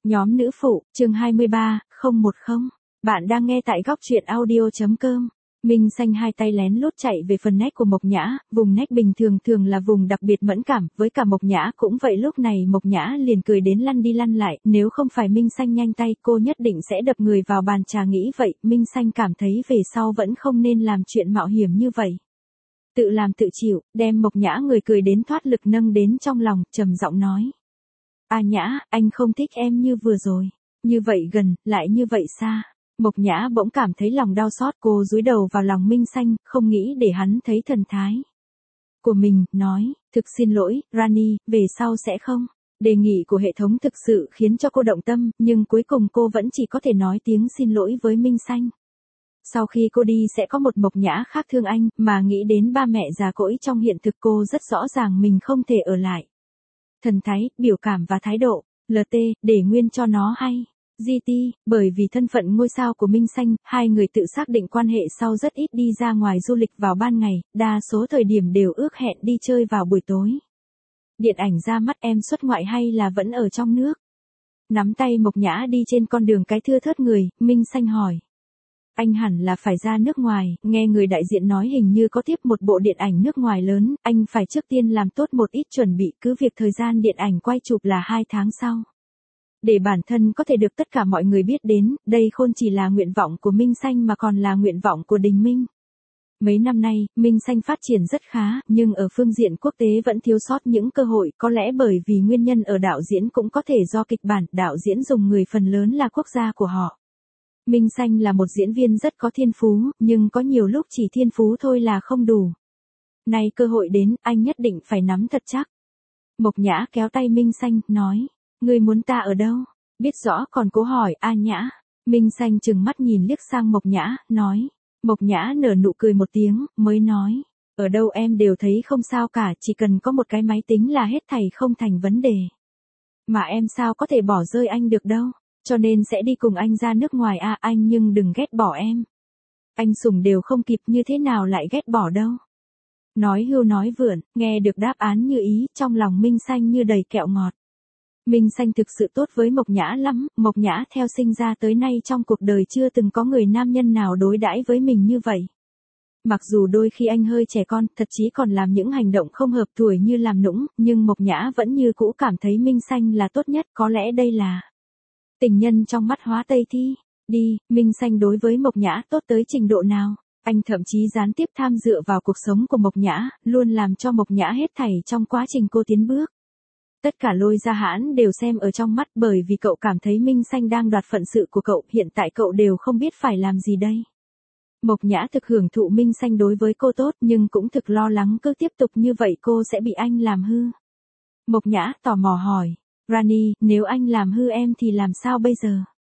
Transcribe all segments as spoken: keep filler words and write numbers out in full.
Nhóm nữ phụ, chương hai mươi ba, không một không. Bạn đang nghe tại góc truyện audio.com. Minh Xanh hai tay lén lút chạy về phần nách của Mộc Nhã, vùng nách bình thường thường là vùng đặc biệt mẫn cảm, với cả Mộc Nhã cũng vậy. Lúc này Mộc Nhã liền cười đến lăn đi lăn lại, nếu không phải Minh Xanh nhanh tay cô nhất định sẽ đập người vào bàn trà. Nghĩ vậy, Minh Xanh cảm thấy về sau vẫn không nên làm chuyện mạo hiểm như vậy. Tự làm tự chịu, đem Mộc Nhã người cười đến thoát lực nâng đến trong lòng, trầm giọng nói. A Nhã, anh không thích em như vừa rồi. Như vậy gần, lại như vậy xa. Mộc Nhã bỗng cảm thấy lòng đau xót, cô dúi đầu vào lòng Minh Xanh, không nghĩ để hắn thấy thần thái của mình, nói, thực xin lỗi, Rani, về sau sẽ không. Đề nghị của hệ thống thực sự khiến cho cô động tâm, nhưng cuối cùng cô vẫn chỉ có thể nói tiếng xin lỗi với Minh Xanh. Sau khi cô đi sẽ có một Mộc Nhã khác thương anh, mà nghĩ đến ba mẹ già cỗi trong hiện thực cô rất rõ ràng mình không thể ở lại. Thần thái, biểu cảm và thái độ, lờ tê, để nguyên cho nó hay. giê tê, bởi vì thân phận ngôi sao của Minh Xanh, hai người tự xác định quan hệ sau rất ít đi ra ngoài du lịch vào ban ngày, đa số thời điểm đều ước hẹn đi chơi vào buổi tối. Điện ảnh ra mắt em xuất ngoại hay là vẫn ở trong nước? Nắm tay Mộc Nhã đi trên con đường cái thưa thớt người, Minh Xanh hỏi. Anh hẳn là phải ra nước ngoài, nghe người đại diện nói hình như có tiếp một bộ điện ảnh nước ngoài lớn, anh phải trước tiên làm tốt một ít chuẩn bị, cứ việc thời gian điện ảnh quay chụp là hai tháng sau. Để bản thân có thể được tất cả mọi người biết đến, đây không chỉ là nguyện vọng của Minh Xanh mà còn là nguyện vọng của Đình Minh. Mấy năm nay, Minh Xanh phát triển rất khá, nhưng ở phương diện quốc tế vẫn thiếu sót những cơ hội, có lẽ bởi vì nguyên nhân ở đạo diễn cũng có thể do kịch bản, đạo diễn dùng người phần lớn là quốc gia của họ. Minh Xanh là một diễn viên rất có thiên phú, nhưng có nhiều lúc chỉ thiên phú thôi là không đủ. Nay cơ hội đến, anh nhất định phải nắm thật chắc. Mộc Nhã kéo tay Minh Xanh, nói, ngươi muốn ta ở đâu? Biết rõ còn cố hỏi, A Nhã. Minh Xanh trừng mắt nhìn liếc sang Mộc Nhã, nói. Mộc Nhã nở nụ cười một tiếng, mới nói, ở đâu em đều thấy không sao cả, chỉ cần có một cái máy tính là hết thảy không thành vấn đề. Mà em sao có thể bỏ rơi anh được đâu? Cho nên sẽ đi cùng anh ra nước ngoài à, anh nhưng đừng ghét bỏ em. Anh sủng đều không kịp như thế nào lại ghét bỏ đâu. Nói hưu nói vượn, nghe được đáp án như ý, trong lòng Minh Xanh như đầy kẹo ngọt. Minh Xanh thực sự tốt với Mộc Nhã lắm, Mộc Nhã theo sinh ra tới nay trong cuộc đời chưa từng có người nam nhân nào đối đãi với mình như vậy. Mặc dù đôi khi anh hơi trẻ con, thật chí còn làm những hành động không hợp tuổi như làm nũng, nhưng Mộc Nhã vẫn như cũ cảm thấy Minh Xanh là tốt nhất, có lẽ đây là tình nhân trong mắt Hóa Tây Thi. Đi, Minh Xanh đối với Mộc Nhã tốt tới trình độ nào? Anh thậm chí gián tiếp tham dự vào cuộc sống của Mộc Nhã, luôn làm cho Mộc Nhã hết thảy trong quá trình cô tiến bước. Tất cả Lôi Gia Hãn đều xem ở trong mắt, bởi vì cậu cảm thấy Minh Xanh đang đoạt phận sự của cậu, hiện tại cậu đều không biết phải làm gì đây. Mộc Nhã thực hưởng thụ Minh Xanh đối với cô tốt, nhưng cũng thực lo lắng cứ tiếp tục như vậy cô sẽ bị anh làm hư. Mộc Nhã tò mò hỏi. Rani, nếu anh làm hư em thì làm sao bây giờ?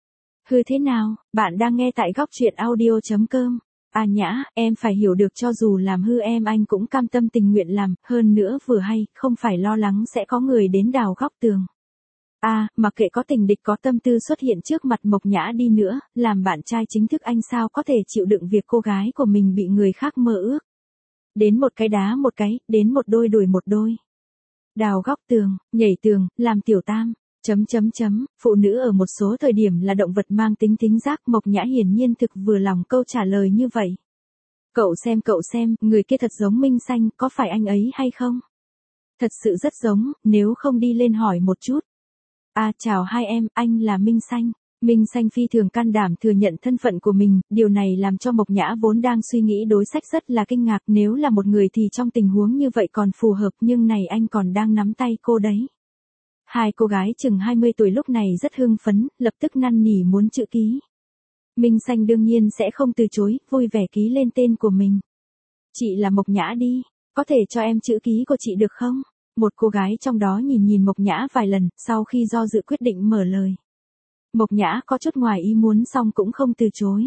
Hư thế nào? Bạn đang nghe tại góc truyện audio.com. A Nhã, em phải hiểu được cho dù làm hư em anh cũng cam tâm tình nguyện làm, hơn nữa vừa hay, không phải lo lắng sẽ có người đến đào góc tường. A, à, mặc kệ có tình địch có tâm tư xuất hiện trước mặt Mộc Nhã đi nữa, làm bạn trai chính thức anh sao có thể chịu đựng việc cô gái của mình bị người khác mơ ước. Đến một cái đá một cái, đến một đôi đuổi một đôi. Đào góc tường, nhảy tường, làm tiểu tam, chấm chấm chấm, phụ nữ ở một số thời điểm là động vật mang tính thính giác, Mộc Nhã hiển nhiên thực vừa lòng câu trả lời như vậy. Cậu xem cậu xem, người kia thật giống Minh Xanh, có phải anh ấy hay không? Thật sự rất giống, nếu không đi lên hỏi một chút. À, chào hai em, anh là Minh Xanh. Minh Xanh phi thường can đảm thừa nhận thân phận của mình, điều này làm cho Mộc Nhã vốn đang suy nghĩ đối sách rất là kinh ngạc, nếu là một người thì trong tình huống như vậy còn phù hợp, nhưng này anh còn đang nắm tay cô đấy. Hai cô gái chừng hai mươi tuổi lúc này rất hưng phấn, lập tức năn nỉ muốn chữ ký. Minh Xanh đương nhiên sẽ không từ chối, vui vẻ ký lên tên của mình. Chị là Mộc Nhã đi, có thể cho em chữ ký của chị được không? Một cô gái trong đó nhìn nhìn Mộc Nhã vài lần, sau khi do dự quyết định mở lời. Mộc Nhã có chút ngoài ý muốn xong cũng không từ chối.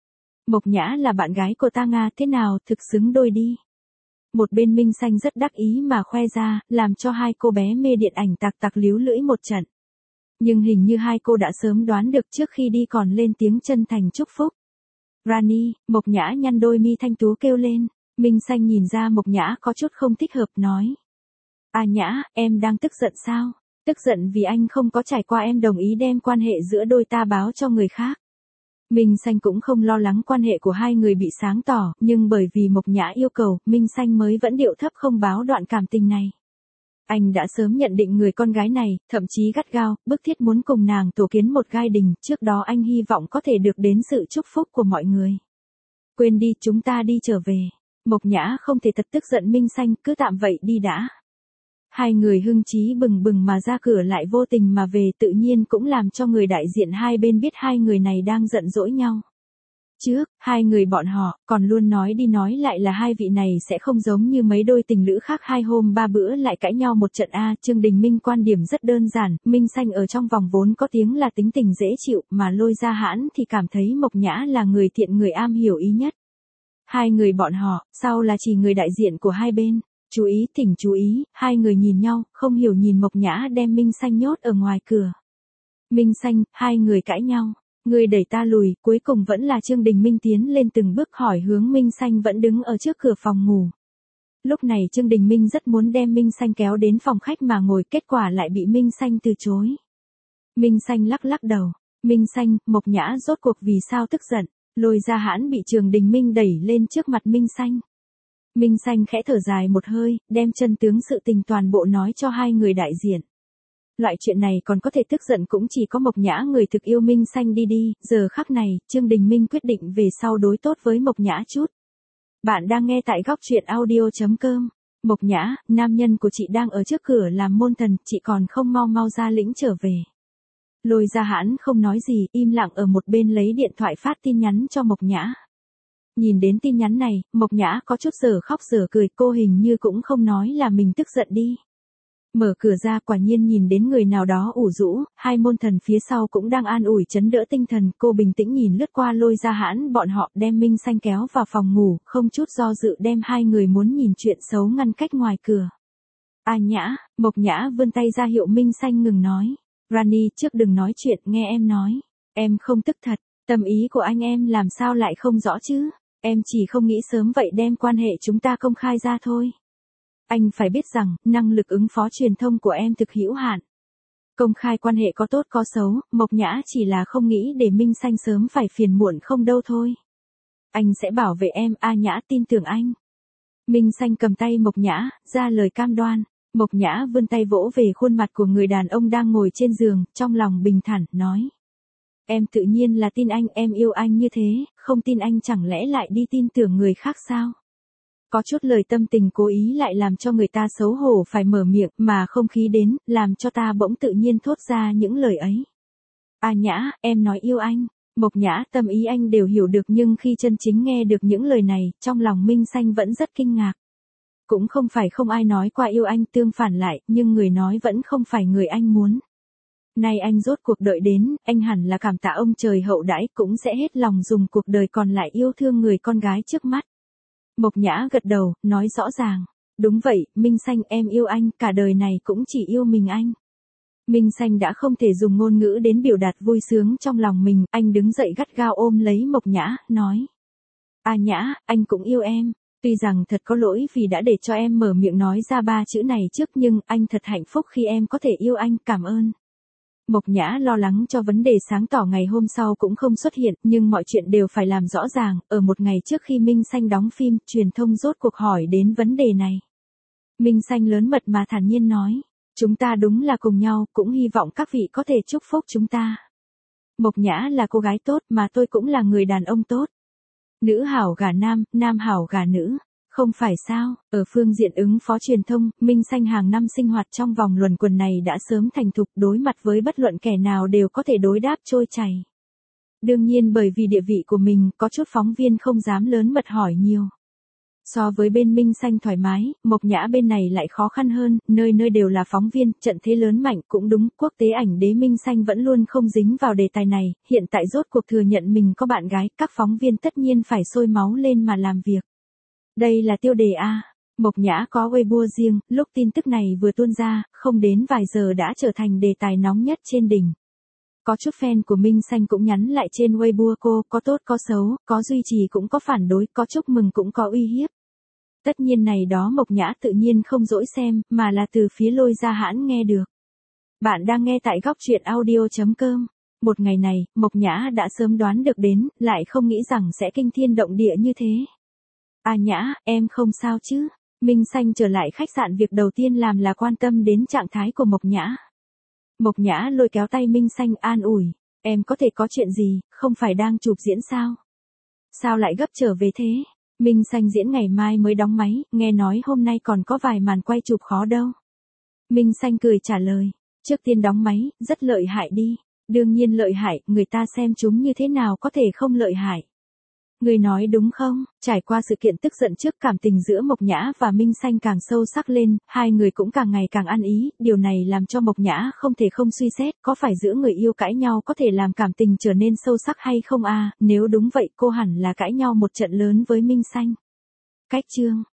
Mộc Nhã là bạn gái của ta Nga, thế nào, thực xứng đôi đi. Một bên Minh Xanh rất đắc ý mà khoe ra, làm cho hai cô bé mê điện ảnh tạc tạc líu lưỡi một trận. Nhưng hình như hai cô đã sớm đoán được trước khi đi còn lên tiếng chân thành chúc phúc. Rani, Mộc Nhã nhăn đôi mi thanh tú kêu lên. Minh Xanh nhìn ra Mộc Nhã có chút không thích hợp nói. A Nhã, em đang tức giận sao? Tức giận vì anh không có trải qua em đồng ý đem quan hệ giữa đôi ta báo cho người khác. Minh Xanh cũng không lo lắng quan hệ của hai người bị sáng tỏ, nhưng bởi vì Mộc Nhã yêu cầu, Minh Xanh mới vẫn điệu thấp không báo đoạn cảm tình này. Anh đã sớm nhận định người con gái này, thậm chí gắt gao, bức thiết muốn cùng nàng tổ kiến một gai đình, trước đó anh hy vọng có thể được đến sự chúc phúc của mọi người. Quên đi, chúng ta đi trở về. Mộc Nhã không thể thật tức giận Minh Xanh, cứ tạm vậy đi đã. Hai người hưng chí bừng bừng mà ra cửa lại vô tình mà về, tự nhiên cũng làm cho người đại diện hai bên biết hai người này đang giận dỗi nhau. Trước, hai người bọn họ còn luôn nói đi nói lại là hai vị này sẽ không giống như mấy đôi tình lữ khác hai hôm ba bữa lại cãi nhau một trận a. Trương Đình Minh quan điểm rất đơn giản, Minh Xanh ở trong vòng vốn có tiếng là tính tình dễ chịu, mà Lôi Gia Hãn thì cảm thấy Mộc Nhã là người thiện người am hiểu ý nhất. Hai người bọn họ, sau là chỉ người đại diện của hai bên. Chú ý, thỉnh chú ý, hai người nhìn nhau, không hiểu nhìn Mộc Nhã đem Minh Xanh nhốt ở ngoài cửa. Minh Xanh, hai người cãi nhau. Người đẩy ta lùi, cuối cùng vẫn là Trương Đình Minh tiến lên từng bước hỏi hướng Minh Xanh vẫn đứng ở trước cửa phòng ngủ. Lúc này Trương Đình Minh rất muốn đem Minh Xanh kéo đến phòng khách mà ngồi, kết quả lại bị Minh Xanh từ chối. Minh Xanh lắc lắc đầu. Minh Xanh, Mộc Nhã rốt cuộc vì sao tức giận. Lôi Gia Hãn bị Trương Đình Minh đẩy lên trước mặt Minh Xanh. Minh Xanh khẽ thở dài một hơi, đem chân tướng sự tình toàn bộ nói cho hai người đại diện. Loại chuyện này còn có thể tức giận cũng chỉ có Mộc Nhã người thực yêu Minh Xanh đi đi, giờ khắc này, Trương Đình Minh quyết định về sau đối tốt với Mộc Nhã chút. Bạn đang nghe tại góc truyện audio chấm com. Mộc Nhã, nam nhân của chị đang ở trước cửa làm môn thần, chị còn không mau mau ra lĩnh trở về. Lôi Gia Hãn không nói gì, im lặng ở một bên lấy điện thoại phát tin nhắn cho Mộc Nhã. Nhìn đến tin nhắn này, Mộc Nhã có chút giờ khóc giờ cười, cô hình như cũng không nói là mình tức giận đi. Mở cửa ra quả nhiên nhìn đến người nào đó ủ rũ, hai môn thần phía sau cũng đang an ủi chấn đỡ tinh thần, cô bình tĩnh nhìn lướt qua Lôi Gia Hãn bọn họ đem Minh Xanh kéo vào phòng ngủ, không chút do dự đem hai người muốn nhìn chuyện xấu ngăn cách ngoài cửa. A Nhã, Mộc Nhã vươn tay ra hiệu Minh Xanh ngừng nói. Rani, trước đừng nói chuyện, nghe em nói. Em không tức thật, tâm ý của anh em làm sao lại không rõ chứ? Em chỉ không nghĩ sớm vậy đem quan hệ chúng ta công khai ra thôi. Anh phải biết rằng, năng lực ứng phó truyền thông của em thực hữu hạn. Công khai quan hệ có tốt có xấu, Mộc Nhã chỉ là không nghĩ để Minh Xanh sớm phải phiền muộn không đâu thôi. Anh sẽ bảo vệ em, A Nhã tin tưởng anh. Minh Xanh cầm tay Mộc Nhã, ra lời cam đoan. Mộc Nhã vươn tay vỗ về khuôn mặt của người đàn ông đang ngồi trên giường, trong lòng bình thản, nói. Em tự nhiên là tin anh, em yêu anh như thế, không tin anh chẳng lẽ lại đi tin tưởng người khác sao? Có chút lời tâm tình cố ý lại làm cho người ta xấu hổ phải mở miệng, mà không khí đến, làm cho ta bỗng tự nhiên thốt ra những lời ấy. A Nhã, em nói yêu anh. Mộc Nhã tâm ý anh đều hiểu được, nhưng khi chân chính nghe được những lời này, trong lòng Minh Xanh vẫn rất kinh ngạc. Cũng không phải không ai nói qua yêu anh, tương phản lại, nhưng người nói vẫn không phải người anh muốn. Nay anh rốt cuộc đợi đến, anh hẳn là cảm tạ ông trời hậu đãi, cũng sẽ hết lòng dùng cuộc đời còn lại yêu thương người con gái trước mắt. Mộc Nhã gật đầu, nói rõ ràng. Đúng vậy, Minh Xanh, em yêu anh, cả đời này cũng chỉ yêu mình anh. Minh Xanh đã không thể dùng ngôn ngữ đến biểu đạt vui sướng trong lòng mình, anh đứng dậy gắt gao ôm lấy Mộc Nhã, nói. A Nhã, anh cũng yêu em. Tuy rằng thật có lỗi vì đã để cho em mở miệng nói ra ba chữ này trước, nhưng anh thật hạnh phúc khi em có thể yêu anh, cảm ơn. Mộc Nhã lo lắng cho vấn đề sáng tỏ ngày hôm sau cũng không xuất hiện, nhưng mọi chuyện đều phải làm rõ ràng, ở một ngày trước khi Minh Xanh đóng phim, truyền thông rốt cuộc hỏi đến vấn đề này. Minh Xanh lớn mật mà thản nhiên nói, chúng ta đúng là cùng nhau, cũng hy vọng các vị có thể chúc phúc chúng ta. Mộc Nhã là cô gái tốt mà tôi cũng là người đàn ông tốt. Nữ hảo gả nam, nam hảo gả nữ. Không phải sao, ở phương diện ứng phó truyền thông, Minh Xanh hàng năm sinh hoạt trong vòng luẩn quẩn này đã sớm thành thục, đối mặt với bất luận kẻ nào đều có thể đối đáp trôi chảy. Đương nhiên bởi vì địa vị của mình, có chút phóng viên không dám lớn mật hỏi nhiều. So với bên Minh Xanh thoải mái, Mộc Nhã bên này lại khó khăn hơn, nơi nơi đều là phóng viên, trận thế lớn mạnh, cũng đúng, quốc tế ảnh đế Minh Xanh vẫn luôn không dính vào đề tài này, hiện tại rốt cuộc thừa nhận mình có bạn gái, các phóng viên tất nhiên phải sôi máu lên mà làm việc. Đây là tiêu đề A. Mộc Nhã có Weibo riêng, lúc tin tức này vừa tuôn ra, không đến vài giờ đã trở thành đề tài nóng nhất trên đỉnh. Có chút fan của Minh Xanh cũng nhắn lại trên Weibo cô, có tốt có xấu, có duy trì cũng có phản đối, có chúc mừng cũng có uy hiếp. Tất nhiên này đó Mộc Nhã tự nhiên không dỗi xem, mà là từ phía Lôi Gia Hãn nghe được. Bạn đang nghe tại góc truyện audio chấm com. Một ngày này, Mộc Nhã đã sớm đoán được đến, lại không nghĩ rằng sẽ kinh thiên động địa như thế. À Nhã, em không sao chứ? Minh Xanh trở lại khách sạn, việc đầu tiên làm là quan tâm đến trạng thái của Mộc Nhã. Mộc Nhã lôi kéo tay Minh Xanh an ủi, em có thể có chuyện gì, không phải đang chụp diễn sao? Sao lại gấp trở về thế? Minh Xanh diễn ngày mai mới đóng máy, nghe nói hôm nay còn có vài màn quay chụp khó đâu. Minh Xanh cười trả lời, trước tiên đóng máy, rất lợi hại đi. Đương nhiên lợi hại, người ta xem chúng như thế nào có thể không lợi hại. Người nói đúng không? Trải qua sự kiện tức giận trước, cảm tình giữa Mộc Nhã và Minh Xanh càng sâu sắc lên, hai người cũng càng ngày càng ăn ý, điều này làm cho Mộc Nhã không thể không suy xét, có phải giữa người yêu cãi nhau có thể làm cảm tình trở nên sâu sắc hay không à, nếu đúng vậy cô hẳn là cãi nhau một trận lớn với Minh Xanh. Cách chương